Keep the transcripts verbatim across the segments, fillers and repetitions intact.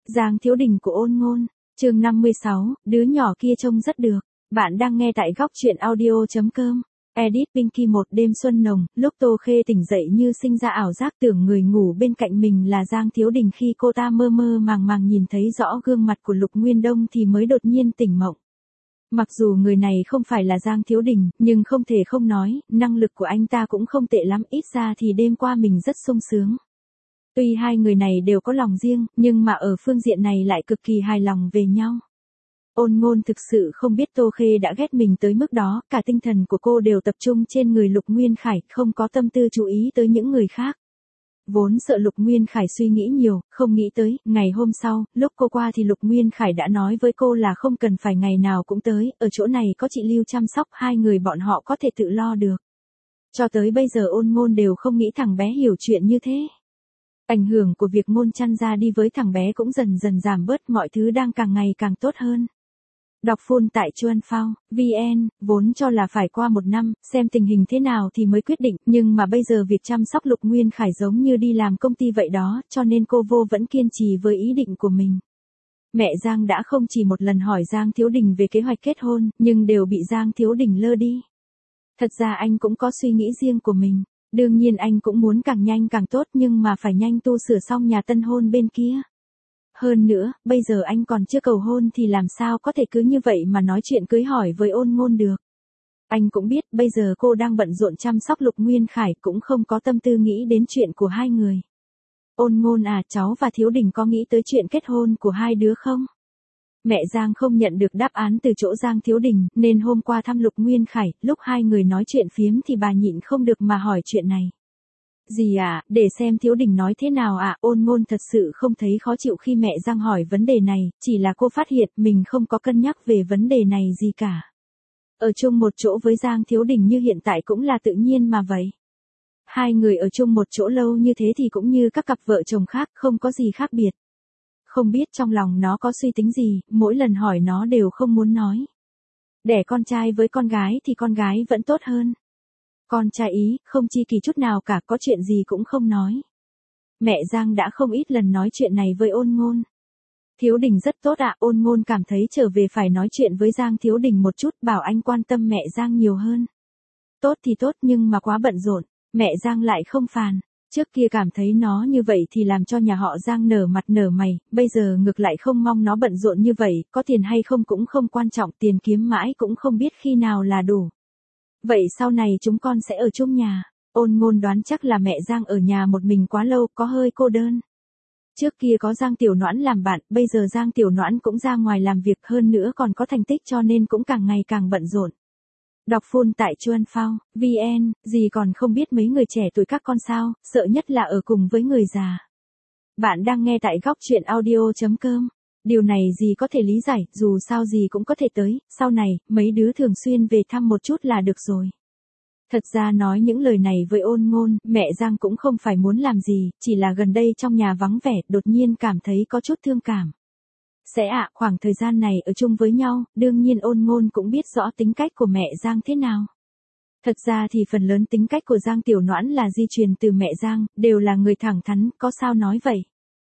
Giang Thiếu Đình của Ôn Ngôn, chương năm mươi sáu, đứa nhỏ kia trông rất được. Bạn đang nghe tại góc truyện audio chấm com. Edit Pinky. Một đêm xuân nồng, lúc Tô Khê tỉnh dậy như sinh ra ảo giác tưởng người ngủ bên cạnh mình là Giang Thiếu Đình, khi cô ta mơ mơ màng màng nhìn thấy rõ gương mặt của Lục Nguyên Đông thì mới đột nhiên tỉnh mộng. Mặc dù người này không phải là Giang Thiếu Đình, nhưng không thể không nói, năng lực của anh ta cũng không tệ lắm, ít ra thì đêm qua mình rất sung sướng. Tuy hai người này đều có lòng riêng, nhưng mà ở phương diện này lại cực kỳ hài lòng về nhau. Ôn Ngôn thực sự không biết Tô Khê đã ghét mình tới mức đó, cả tinh thần của cô đều tập trung trên người Lục Nguyên Khải, không có tâm tư chú ý tới những người khác. Vốn sợ Lục Nguyên Khải suy nghĩ nhiều, không nghĩ tới, ngày hôm sau, lúc cô qua thì Lục Nguyên Khải đã nói với cô là không cần phải ngày nào cũng tới, ở chỗ này có chị Lưu chăm sóc, hai người bọn họ có thể tự lo được. Cho tới bây giờ Ôn Ngôn đều không nghĩ thằng bé hiểu chuyện như thế. Ảnh hưởng của việc Ngôn Chăn ra đi với thằng bé cũng dần dần giảm bớt, mọi thứ đang càng ngày càng tốt hơn. Đọc full tại Chuan Phao, vn, vốn cho là phải qua một năm, xem tình hình thế nào thì mới quyết định, nhưng mà bây giờ việc chăm sóc Lục Nguyên Khải giống như đi làm công ty vậy đó, cho nên cô vô vẫn kiên trì với ý định của mình. Mẹ Giang đã không chỉ một lần hỏi Giang Thiếu Đình về kế hoạch kết hôn, nhưng đều bị Giang Thiếu Đình lơ đi. Thật ra anh cũng có suy nghĩ riêng của mình. Đương nhiên anh cũng muốn càng nhanh càng tốt, nhưng mà phải nhanh tu sửa xong nhà tân hôn bên kia. Hơn nữa, bây giờ anh còn chưa cầu hôn thì làm sao có thể cứ như vậy mà nói chuyện cưới hỏi với Ôn Ngôn được. Anh cũng biết bây giờ cô đang bận rộn chăm sóc Lục Nguyên Khải, cũng không có tâm tư nghĩ đến chuyện của hai người. Ôn Ngôn à, cháu và Thiếu Đình có nghĩ tới chuyện kết hôn của hai đứa không? Mẹ Giang không nhận được đáp án từ chỗ Giang Thiếu Đình, nên hôm qua thăm Lục Nguyên Khải, lúc hai người nói chuyện phiếm thì bà nhịn không được mà hỏi chuyện này. Gì à, để xem Thiếu Đình nói thế nào ạ. À? Ôn Ngôn thật sự không thấy khó chịu khi mẹ Giang hỏi vấn đề này, chỉ là cô phát hiện mình không có cân nhắc về vấn đề này gì cả. Ở chung một chỗ với Giang Thiếu Đình như hiện tại cũng là tự nhiên mà vậy. Hai người ở chung một chỗ lâu như thế thì cũng như các cặp vợ chồng khác, không có gì khác biệt. Không biết trong lòng nó có suy tính gì, mỗi lần hỏi nó đều không muốn nói. Đẻ con trai với con gái thì con gái vẫn tốt hơn. Con trai ý, không chi kỳ chút nào cả, có chuyện gì cũng không nói. Mẹ Giang đã không ít lần nói chuyện này với Ôn Ngôn. Thiếu Đình rất tốt ạ. Ôn Ngôn cảm thấy trở về phải nói chuyện với Giang Thiếu Đình một chút, bảo anh quan tâm mẹ Giang nhiều hơn. Tốt thì tốt, nhưng mà quá bận rộn, mẹ Giang lại không phàn. Trước kia cảm thấy nó như vậy thì làm cho nhà họ Giang nở mặt nở mày, bây giờ ngược lại không mong nó bận rộn như vậy, có tiền hay không cũng không quan trọng, tiền kiếm mãi cũng không biết khi nào là đủ. Vậy sau này chúng con sẽ ở chung nhà. Ôn Ngôn đoán chắc là mẹ Giang ở nhà một mình quá lâu, có hơi cô đơn. Trước kia có Giang Tiểu Noãn làm bạn, bây giờ Giang Tiểu Noãn cũng ra ngoài làm việc, hơn nữa còn có thành tích, cho nên cũng càng ngày càng bận rộn. Đọc full tại Chuan Phao, vn, gì còn không biết mấy người trẻ tuổi các con sao, sợ nhất là ở cùng với người già. Bạn đang nghe tại góc truyện audio chấm com. Điều này gì có thể lý giải, dù sao gì cũng có thể tới, sau này, mấy đứa thường xuyên về thăm một chút là được rồi. Thật ra nói những lời này với Ôn Ngôn, mẹ Giang cũng không phải muốn làm gì, chỉ là gần đây trong nhà vắng vẻ, đột nhiên cảm thấy có chút thương cảm. Sẽ ạ, à, khoảng thời gian này ở chung với nhau, đương nhiên Ôn Ngôn cũng biết rõ tính cách của mẹ Giang thế nào. Thật ra thì phần lớn tính cách của Giang Tiểu Noãn là di truyền từ mẹ Giang, đều là người thẳng thắn, có sao nói vậy.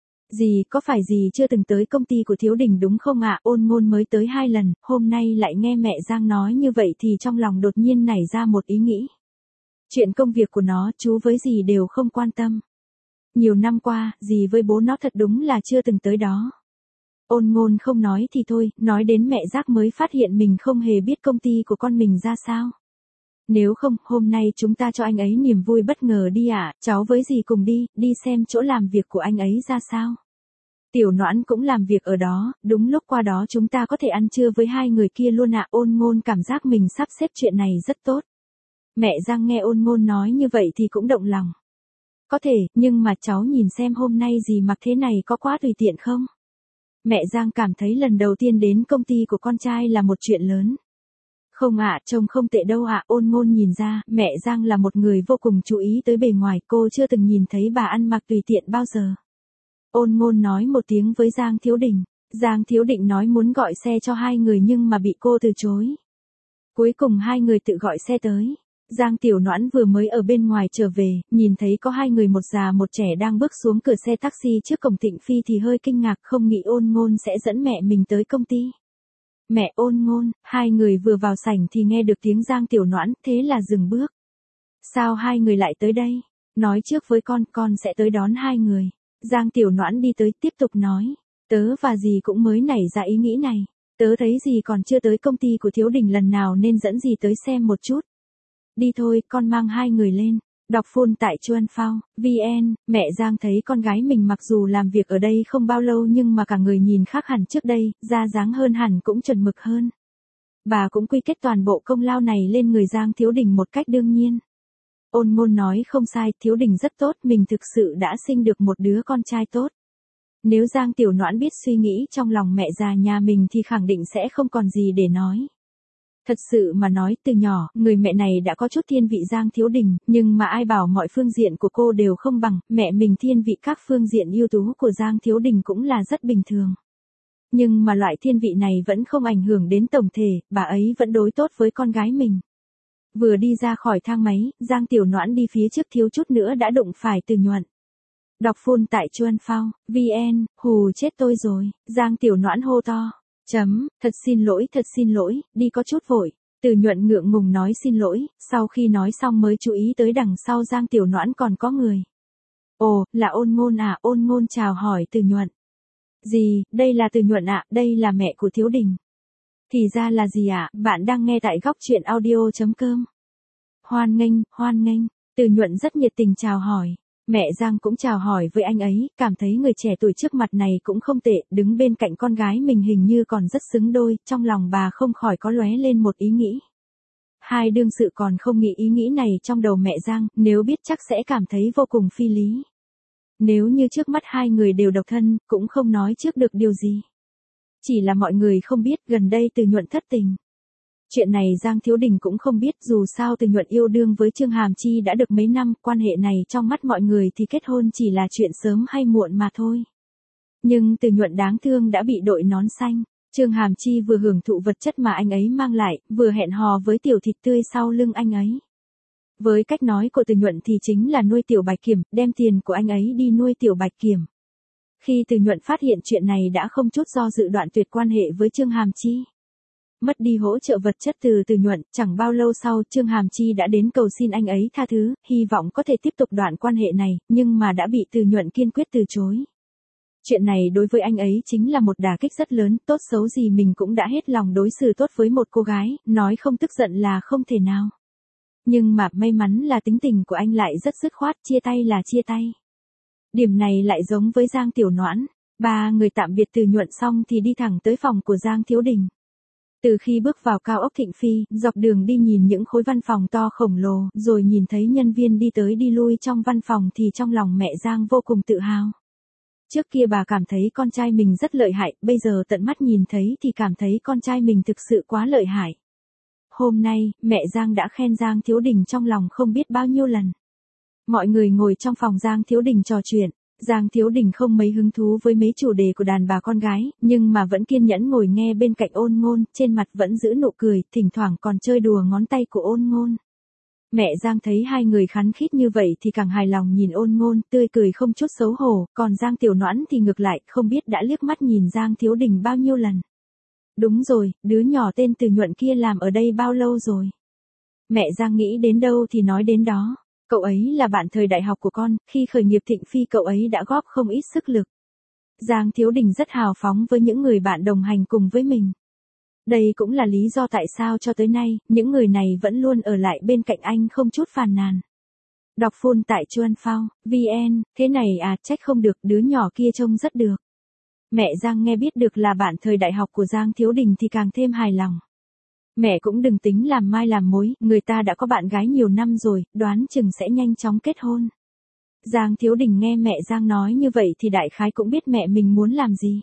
Dì, có phải dì chưa từng tới công ty của Thiếu Đình đúng không ạ? À? Ôn Ngôn mới tới hai lần, hôm nay lại nghe mẹ Giang nói như vậy thì trong lòng đột nhiên nảy ra một ý nghĩ. Chuyện công việc của nó, chú với dì đều không quan tâm. Nhiều năm qua, dì với bố nó thật đúng là chưa từng tới đó. Ôn Ngôn không nói thì thôi, nói đến mẹ Giác mới phát hiện mình không hề biết công ty của con mình ra sao. Nếu không, hôm nay chúng ta cho anh ấy niềm vui bất ngờ đi ạ, à? Cháu với dì cùng đi, đi xem chỗ làm việc của anh ấy ra sao. Tiểu Noãn cũng làm việc ở đó, đúng lúc qua đó chúng ta có thể ăn trưa với hai người kia luôn ạ. À? Ôn Ngôn cảm giác mình sắp xếp chuyện này rất tốt. Mẹ Giang nghe Ôn Ngôn nói như vậy thì cũng động lòng. Có thể, nhưng mà cháu nhìn xem hôm nay dì mặc thế này có quá tùy tiện không? Mẹ Giang cảm thấy lần đầu tiên đến công ty của con trai là một chuyện lớn. Không ạ, trông không tệ đâu ạ. Ôn Ngôn nhìn ra, mẹ Giang là một người vô cùng chú ý tới bề ngoài, cô chưa từng nhìn thấy bà ăn mặc tùy tiện bao giờ. Ôn Ngôn nói một tiếng với Giang Thiếu Đình. Giang Thiếu Định nói muốn gọi xe cho hai người nhưng mà bị cô từ chối. Cuối cùng hai người tự gọi xe tới. Giang Tiểu Noãn vừa mới ở bên ngoài trở về, nhìn thấy có hai người một già một trẻ đang bước xuống cửa xe taxi trước cổng Tịnh Phi thì hơi kinh ngạc, không nghĩ Ôn Ngôn sẽ dẫn mẹ mình tới công ty. Mẹ Ôn Ngôn, hai người vừa vào sảnh thì nghe được tiếng Giang Tiểu Noãn, thế là dừng bước. Sao hai người lại tới đây? Nói trước với con, con sẽ tới đón hai người. Giang Tiểu Noãn đi tới tiếp tục nói, tớ và dì cũng mới nảy ra ý nghĩ này. Tớ thấy dì còn chưa tới công ty của Thiếu Đình lần nào nên dẫn dì tới xem một chút. Đi thôi, con mang hai người lên. Đọc phun tại Chuan Phao, vê en, mẹ Giang thấy con gái mình mặc dù làm việc ở đây không bao lâu nhưng mà cả người nhìn khác hẳn trước đây, da dáng hơn hẳn cũng chuẩn mực hơn. Bà cũng quy kết toàn bộ công lao này lên người Giang Thiếu Đình một cách đương nhiên. Ôn Ngôn nói không sai, Thiếu Đình rất tốt, mình thực sự đã sinh được một đứa con trai tốt. Nếu Giang Tiểu Noãn biết suy nghĩ trong lòng mẹ già nhà mình thì khẳng định sẽ không còn gì để nói. Thật sự mà nói, từ nhỏ, người mẹ này đã có chút thiên vị Giang Thiếu Đình, nhưng mà ai bảo mọi phương diện của cô đều không bằng, mẹ mình thiên vị các phương diện ưu tú của Giang Thiếu Đình cũng là rất bình thường. Nhưng mà loại thiên vị này vẫn không ảnh hưởng đến tổng thể, bà ấy vẫn đối tốt với con gái mình. Vừa đi ra khỏi thang máy, Giang Tiểu Noãn đi phía trước thiếu chút nữa đã đụng phải Từ Nhuận. Đọc phun tại Chuan Phao, vê en, hù chết tôi rồi, Giang Tiểu Noãn hô to. Chấm, thật xin lỗi, thật xin lỗi, đi có chút vội. Từ Nhuận ngượng ngùng nói xin lỗi, sau khi nói xong mới chú ý tới đằng sau Giang Tiểu Noãn còn có người. Ồ, là Ôn Ngôn à, Ôn Ngôn chào hỏi Từ Nhuận. Gì, đây là Từ Nhuận ạ, à, đây là mẹ của Thiếu Đình. Thì ra là gì ạ, à? Bạn đang nghe tại góc truyện audio chấm com. Hoan nghênh, hoan nghênh, Từ Nhuận rất nhiệt tình chào hỏi. Mẹ Giang cũng chào hỏi với anh ấy, cảm thấy người trẻ tuổi trước mặt này cũng không tệ, đứng bên cạnh con gái mình hình như còn rất xứng đôi, trong lòng bà không khỏi có lóe lên một ý nghĩ. Hai đương sự còn không nghĩ ý nghĩ này trong đầu mẹ Giang, nếu biết chắc sẽ cảm thấy vô cùng phi lý. Nếu như trước mắt hai người đều độc thân, cũng không nói trước được điều gì. Chỉ là mọi người không biết gần đây Từ Nhuận thất tình. Chuyện này Giang Thiếu Đình cũng không biết, dù sao Từ Nhuận yêu đương với Trương Hàm Chi đã được mấy năm, quan hệ này trong mắt mọi người thì kết hôn chỉ là chuyện sớm hay muộn mà thôi. Nhưng Từ Nhuận đáng thương đã bị đội nón xanh, Trương Hàm Chi vừa hưởng thụ vật chất mà anh ấy mang lại, vừa hẹn hò với tiểu thịt tươi sau lưng anh ấy. Với cách nói của Từ Nhuận thì chính là nuôi tiểu Bạch Kiểm, đem tiền của anh ấy đi nuôi tiểu Bạch Kiểm. Khi Từ Nhuận phát hiện chuyện này đã không chút do dự đoạn tuyệt quan hệ với Trương Hàm Chi. Mất đi hỗ trợ vật chất từ Từ Nhuận, chẳng bao lâu sau Trương Hàm Chi đã đến cầu xin anh ấy tha thứ, hy vọng có thể tiếp tục đoạn quan hệ này, nhưng mà đã bị Từ Nhuận kiên quyết từ chối. Chuyện này đối với anh ấy chính là một đả kích rất lớn, tốt xấu gì mình cũng đã hết lòng đối xử tốt với một cô gái, nói không tức giận là không thể nào. Nhưng mà may mắn là tính tình của anh lại rất dứt khoát, chia tay là chia tay. Điểm này lại giống với Giang Tiểu Noãn, ba người tạm biệt Từ Nhuận xong thì đi thẳng tới phòng của Giang Thiếu Đình. Từ khi bước vào cao ốc Thịnh Phi, dọc đường đi nhìn những khối văn phòng to khổng lồ, rồi nhìn thấy nhân viên đi tới đi lui trong văn phòng thì trong lòng mẹ Giang vô cùng tự hào. Trước kia bà cảm thấy con trai mình rất lợi hại, bây giờ tận mắt nhìn thấy thì cảm thấy con trai mình thực sự quá lợi hại. Hôm nay, mẹ Giang đã khen Giang Thiếu Đình trong lòng không biết bao nhiêu lần. Mọi người ngồi trong phòng Giang Thiếu Đình trò chuyện. Giang Thiếu Đình không mấy hứng thú với mấy chủ đề của đàn bà con gái, nhưng mà vẫn kiên nhẫn ngồi nghe bên cạnh Ôn Ngôn, trên mặt vẫn giữ nụ cười, thỉnh thoảng còn chơi đùa ngón tay của Ôn Ngôn. Mẹ Giang thấy hai người khắn khít như vậy thì càng hài lòng nhìn Ôn Ngôn, tươi cười không chút xấu hổ, còn Giang Tiểu Noãn thì ngược lại, không biết đã liếc mắt nhìn Giang Thiếu Đình bao nhiêu lần. Đúng rồi, đứa nhỏ tên Từ Nhuận kia làm ở đây bao lâu rồi? Mẹ Giang nghĩ đến đâu thì nói đến đó. Cậu ấy là bạn thời đại học của con, khi khởi nghiệp Thịnh Phi cậu ấy đã góp không ít sức lực. Giang Thiếu Đình rất hào phóng với những người bạn đồng hành cùng với mình. Đây cũng là lý do tại sao cho tới nay, những người này vẫn luôn ở lại bên cạnh anh không chút phàn nàn. Đọc phun tại Chuan Phao, vê en, thế này à, trách không được, đứa nhỏ kia trông rất được. Mẹ Giang nghe biết được là bạn thời đại học của Giang Thiếu Đình thì càng thêm hài lòng. Mẹ cũng đừng tính làm mai làm mối, người ta đã có bạn gái nhiều năm rồi, đoán chừng sẽ nhanh chóng kết hôn. Giang Thiếu Đình nghe mẹ Giang nói như vậy thì đại khái cũng biết mẹ mình muốn làm gì.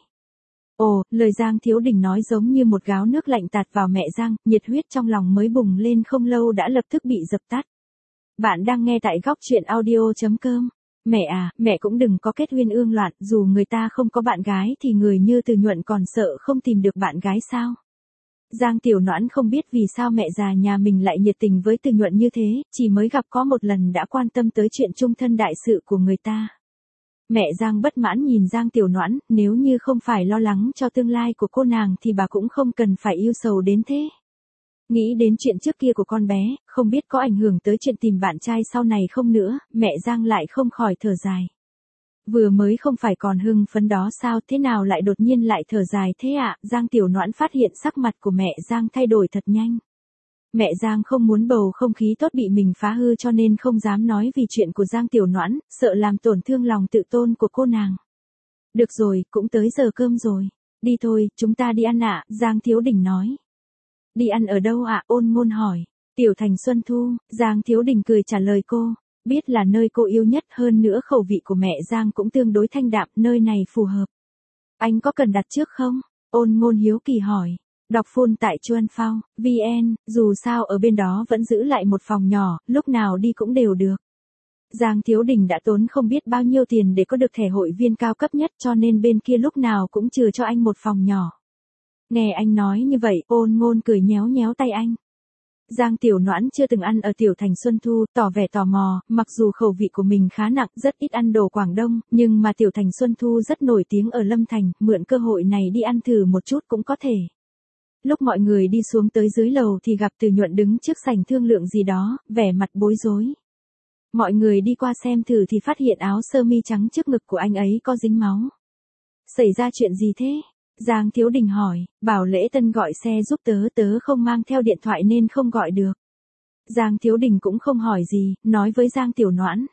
Ồ, lời Giang Thiếu Đình nói giống như một gáo nước lạnh tạt vào mẹ Giang, nhiệt huyết trong lòng mới bùng lên không lâu đã lập tức bị dập tắt. Bạn đang nghe tại góc truyện audio chấm com. Mẹ à, mẹ cũng đừng có kết huyên ương loạn, dù người ta không có bạn gái thì người như Từ Nhuận còn sợ không tìm được bạn gái sao. Giang Tiểu Noãn không biết vì sao mẹ già nhà mình lại nhiệt tình với Từ Nhuận như thế, chỉ mới gặp có một lần đã quan tâm tới chuyện chung thân đại sự của người ta. Mẹ Giang bất mãn nhìn Giang Tiểu Noãn, nếu như không phải lo lắng cho tương lai của cô nàng thì bà cũng không cần phải yêu sầu đến thế. Nghĩ đến chuyện trước kia của con bé, không biết có ảnh hưởng tới chuyện tìm bạn trai sau này không nữa, mẹ Giang lại không khỏi thở dài. Vừa mới không phải còn hưng phấn đó sao, thế nào lại đột nhiên lại thở dài thế ạ? À? Giang Tiểu Noãn phát hiện sắc mặt của mẹ Giang thay đổi thật nhanh. Mẹ Giang không muốn bầu không khí tốt bị mình phá hư cho nên không dám nói vì chuyện của Giang Tiểu Noãn, sợ làm tổn thương lòng tự tôn của cô nàng. Được rồi, cũng tới giờ cơm rồi. Đi thôi, chúng ta đi ăn ạ, Giang Thiếu Đình nói. Đi ăn ở đâu ạ? Ôn Ngôn hỏi. Tiểu Thành Xuân Thu, Giang Thiếu Đình cười trả lời cô. Biết là nơi cô yêu nhất, hơn nữa khẩu vị của mẹ Giang cũng tương đối thanh đạm, nơi này phù hợp. Anh có cần đặt trước không? Ôn Ngôn hiếu kỳ hỏi. Đọc full tại Chuan Phao, vê en, dù sao ở bên đó vẫn giữ lại một phòng nhỏ, lúc nào đi cũng đều được. Giang Thiếu Đình đã tốn không biết bao nhiêu tiền để có được thẻ hội viên cao cấp nhất cho nên bên kia lúc nào cũng chừa cho anh một phòng nhỏ. Nghe anh nói như vậy, Ôn Ngôn cười nhéo nhéo tay anh. Giang Tiểu Noãn chưa từng ăn ở Tiểu Thành Xuân Thu, tỏ vẻ tò mò, mặc dù khẩu vị của mình khá nặng, rất ít ăn đồ Quảng Đông, nhưng mà Tiểu Thành Xuân Thu rất nổi tiếng ở Lâm Thành, mượn cơ hội này đi ăn thử một chút cũng có thể. Lúc mọi người đi xuống tới dưới lầu thì gặp Từ Nhuận đứng trước sảnh thương lượng gì đó, vẻ mặt bối rối. Mọi người đi qua xem thử thì phát hiện áo sơ mi trắng trước ngực của anh ấy có dính máu. Xảy ra chuyện gì thế? Giang Thiếu Đình hỏi, bảo Lễ Tân gọi xe giúp tớ, tớ không mang theo điện thoại nên không gọi được. Giang Thiếu Đình cũng không hỏi gì, nói với Giang Tiểu Noãn.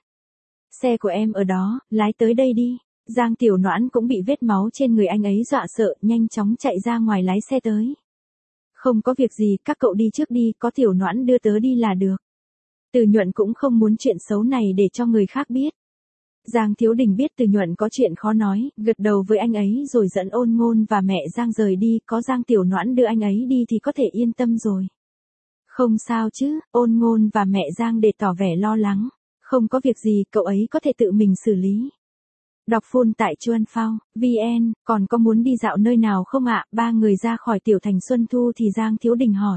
Xe của em ở đó, lái tới đây đi. Giang Tiểu Noãn cũng bị vết máu trên người anh ấy dọa sợ, nhanh chóng chạy ra ngoài lái xe tới. Không có việc gì, các cậu đi trước đi, có Tiểu Noãn đưa tớ đi là được. Từ Nhuận cũng không muốn chuyện xấu này để cho người khác biết. Giang Thiếu Đình biết Từ Nhuận có chuyện khó nói, gật đầu với anh ấy rồi dẫn Ôn Ngôn và mẹ Giang rời đi, có Giang Tiểu Noãn đưa anh ấy đi thì có thể yên tâm rồi. Không sao chứ, Ôn Ngôn và mẹ Giang để tỏ vẻ lo lắng. Không có việc gì, cậu ấy có thể tự mình xử lý. Đọc full tại Chuan Phao, vê en, còn có muốn đi dạo nơi nào không ạ? Ba người ra khỏi Tiểu Thành Xuân Thu thì Giang Thiếu Đình hỏi.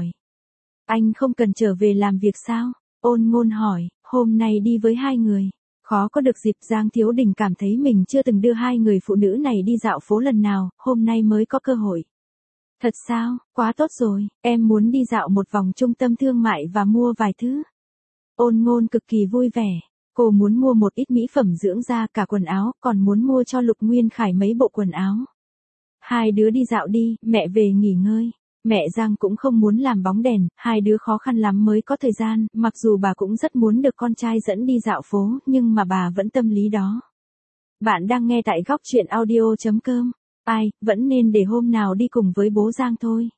Anh không cần trở về làm việc sao? Ôn Ngôn hỏi, hôm nay đi với hai người. Khó có được dịp. Giang Thiếu Đình cảm thấy mình chưa từng đưa hai người phụ nữ này đi dạo phố lần nào, hôm nay mới có cơ hội. Thật sao, quá tốt rồi, em muốn đi dạo một vòng trung tâm thương mại và mua vài thứ. Ôn Ngôn cực kỳ vui vẻ, cô muốn mua một ít mỹ phẩm dưỡng da, cả quần áo, còn muốn mua cho Lục Nguyên Khải mấy bộ quần áo. Hai đứa đi dạo đi, mẹ về nghỉ ngơi. Mẹ Giang cũng không muốn làm bóng đèn, hai đứa khó khăn lắm mới có thời gian, mặc dù bà cũng rất muốn được con trai dẫn đi dạo phố, nhưng mà bà vẫn tâm lý đó. Bạn đang nghe tại góc truyện audio chấm com. Ai, vẫn nên để hôm nào đi cùng với bố Giang thôi.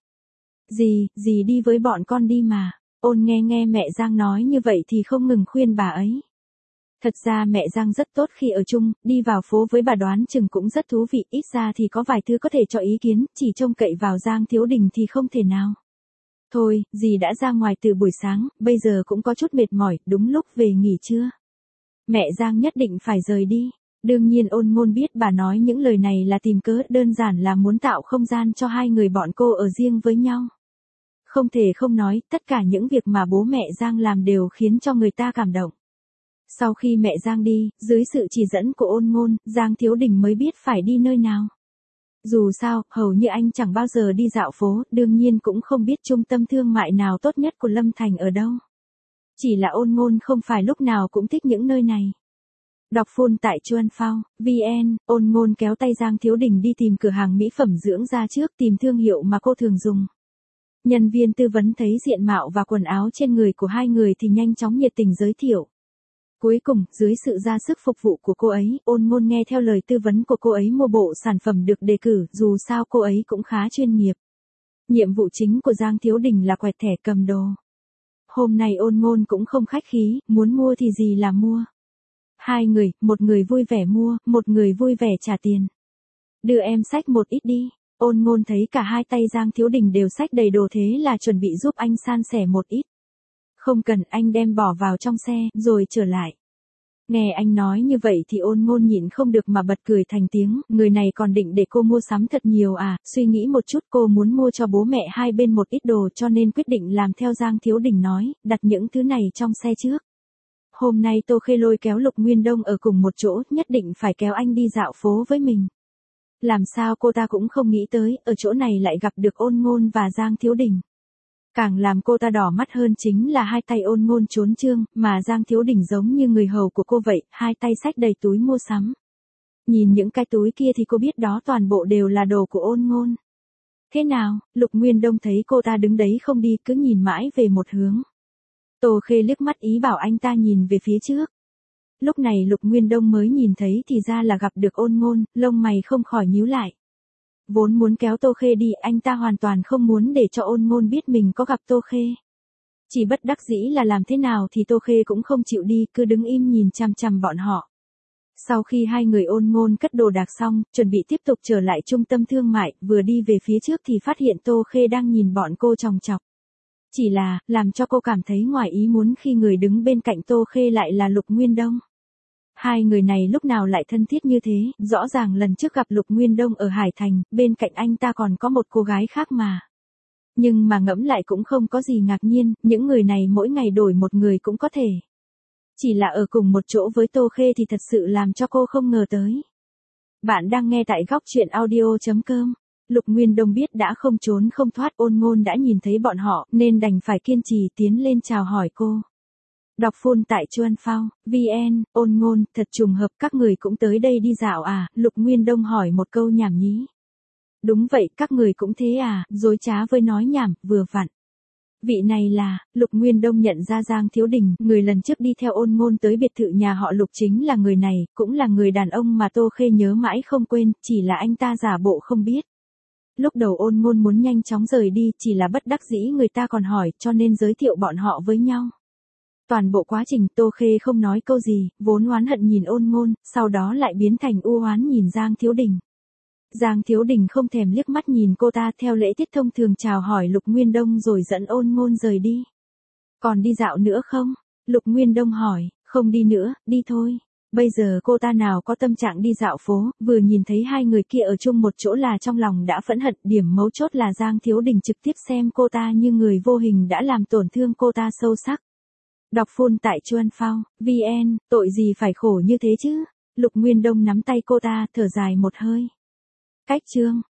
Gì, gì đi với bọn con đi mà. Ôn nghe nghe mẹ Giang nói như vậy thì không ngừng khuyên bà ấy. Thật ra mẹ Giang rất tốt khi ở chung, đi vào phố với bà đoán chừng cũng rất thú vị, ít ra thì có vài thứ có thể cho ý kiến, chỉ trông cậy vào Giang Thiếu Đình thì không thể nào. Thôi, dì đã ra ngoài từ buổi sáng, bây giờ cũng có chút mệt mỏi, đúng lúc về nghỉ trưa. Mẹ Giang nhất định phải rời đi. Đương nhiên Ôn Ngôn biết bà nói những lời này là tìm cớ, đơn giản là muốn tạo không gian cho hai người bọn cô ở riêng với nhau. Không thể không nói, tất cả những việc mà bố mẹ Giang làm đều khiến cho người ta cảm động. Sau khi mẹ Giang đi, dưới sự chỉ dẫn của Ôn Ngôn, Giang Thiếu Đình mới biết phải đi nơi nào. Dù sao, hầu như anh chẳng bao giờ đi dạo phố, đương nhiên cũng không biết trung tâm thương mại nào tốt nhất của Lâm Thành ở đâu. Chỉ là Ôn Ngôn không phải lúc nào cũng thích những nơi này. Đọc full tại Chuan Phao, vê en, Ôn Ngôn kéo tay Giang Thiếu Đình đi tìm cửa hàng mỹ phẩm dưỡng da trước, tìm thương hiệu mà cô thường dùng. Nhân viên tư vấn thấy diện mạo và quần áo trên người của hai người thì nhanh chóng nhiệt tình giới thiệu. Cuối cùng, dưới sự ra sức phục vụ của cô ấy, Ôn Ngôn nghe theo lời tư vấn của cô ấy mua bộ sản phẩm được đề cử, dù sao cô ấy cũng khá chuyên nghiệp. Nhiệm vụ chính của Giang Thiếu Đình là quẹt thẻ cầm đồ. Hôm nay Ôn Ngôn cũng không khách khí, muốn mua thì gì là mua. Hai người, một người vui vẻ mua, một người vui vẻ trả tiền. Đưa em xách một ít đi. Ôn Ngôn thấy cả hai tay Giang Thiếu Đình đều xách đầy đồ thế là chuẩn bị giúp anh san sẻ một ít. Không cần, anh đem bỏ vào trong xe, rồi trở lại. Nghe anh nói như vậy thì Ôn Ngôn nhịn không được mà bật cười thành tiếng, người này còn định để cô mua sắm thật nhiều à, suy nghĩ một chút cô muốn mua cho bố mẹ hai bên một ít đồ cho nên quyết định làm theo Giang Thiếu Đình nói, đặt những thứ này trong xe trước. Hôm nay Tô Khê lôi kéo Lục Nguyên Đông ở cùng một chỗ, nhất định phải kéo anh đi dạo phố với mình. Làm sao cô ta cũng không nghĩ tới, ở chỗ này lại gặp được Ôn Ngôn và Giang Thiếu Đình. Càng làm cô ta đỏ mắt hơn chính là hai tay Ôn Ngôn trốn trương, mà Giang Thiếu Đình giống như người hầu của cô vậy, hai tay xách đầy túi mua sắm. Nhìn những cái túi kia thì cô biết đó toàn bộ đều là đồ của Ôn Ngôn. Thế nào, Lục Nguyên Đông thấy cô ta đứng đấy không đi, cứ nhìn mãi về một hướng. Tô Khê liếc mắt ý bảo anh ta nhìn về phía trước. Lúc này Lục Nguyên Đông mới nhìn thấy thì ra là gặp được Ôn Ngôn, lông mày không khỏi nhíu lại. Vốn muốn kéo Tô Khê đi, anh ta hoàn toàn không muốn để cho Ôn Ngôn biết mình có gặp Tô Khê. Chỉ bất đắc dĩ là làm thế nào thì Tô Khê cũng không chịu đi, cứ đứng im nhìn chằm chằm bọn họ. Sau khi hai người Ôn Ngôn cất đồ đạc xong, chuẩn bị tiếp tục trở lại trung tâm thương mại, vừa đi về phía trước thì phát hiện Tô Khê đang nhìn bọn cô chòng chọc. Chỉ là, làm cho cô cảm thấy ngoài ý muốn khi người đứng bên cạnh Tô Khê lại là Lục Nguyên Đông. Hai người này lúc nào lại thân thiết như thế, rõ ràng lần trước gặp Lục Nguyên Đông ở Hải Thành, bên cạnh anh ta còn có một cô gái khác mà. Nhưng mà ngẫm lại cũng không có gì ngạc nhiên, những người này mỗi ngày đổi một người cũng có thể. Chỉ là ở cùng một chỗ với Tô Khê thì thật sự làm cho cô không ngờ tới. Bạn đang nghe tại góc truyện audio chấm com. Lục Nguyên Đông biết đã không trốn không thoát, Ôn Ngôn đã nhìn thấy bọn họ, nên đành phải kiên trì tiến lên chào hỏi cô. Đọc full tại Chuan Phao, vê en, Ôn Ngôn, thật trùng hợp các người cũng tới đây đi dạo à, Lục Nguyên Đông hỏi một câu nhảm nhí. Đúng vậy, các người cũng thế à, dối trá với nói nhảm, vừa vặn. Vị này là, Lục Nguyên Đông nhận ra Giang Thiếu Đình, người lần trước đi theo Ôn Ngôn tới biệt thự nhà họ Lục chính là người này, cũng là người đàn ông mà Tô Khê nhớ mãi không quên, chỉ là anh ta giả bộ không biết. Lúc đầu Ôn Ngôn muốn nhanh chóng rời đi, chỉ là bất đắc dĩ người ta còn hỏi, cho nên giới thiệu bọn họ với nhau. Toàn bộ quá trình Tô Khê không nói câu gì, vốn oán hận nhìn Ôn Ngôn, sau đó lại biến thành u oán nhìn Giang Thiếu Đình. Giang Thiếu Đình không thèm liếc mắt nhìn cô ta, theo lễ tiết thông thường chào hỏi Lục Nguyên Đông rồi dẫn Ôn Ngôn rời đi. Còn đi dạo nữa không? Lục Nguyên Đông hỏi, không đi nữa, đi thôi. Bây giờ cô ta nào có tâm trạng đi dạo phố, vừa nhìn thấy hai người kia ở chung một chỗ là trong lòng đã phẫn hận, điểm mấu chốt là Giang Thiếu Đình trực tiếp xem cô ta như người vô hình đã làm tổn thương cô ta sâu sắc. Đọc full tại Chuan Phao, vê en, tội gì phải khổ như thế chứ? Lục Nguyên Đông nắm tay cô ta, thở dài một hơi. Cách chương.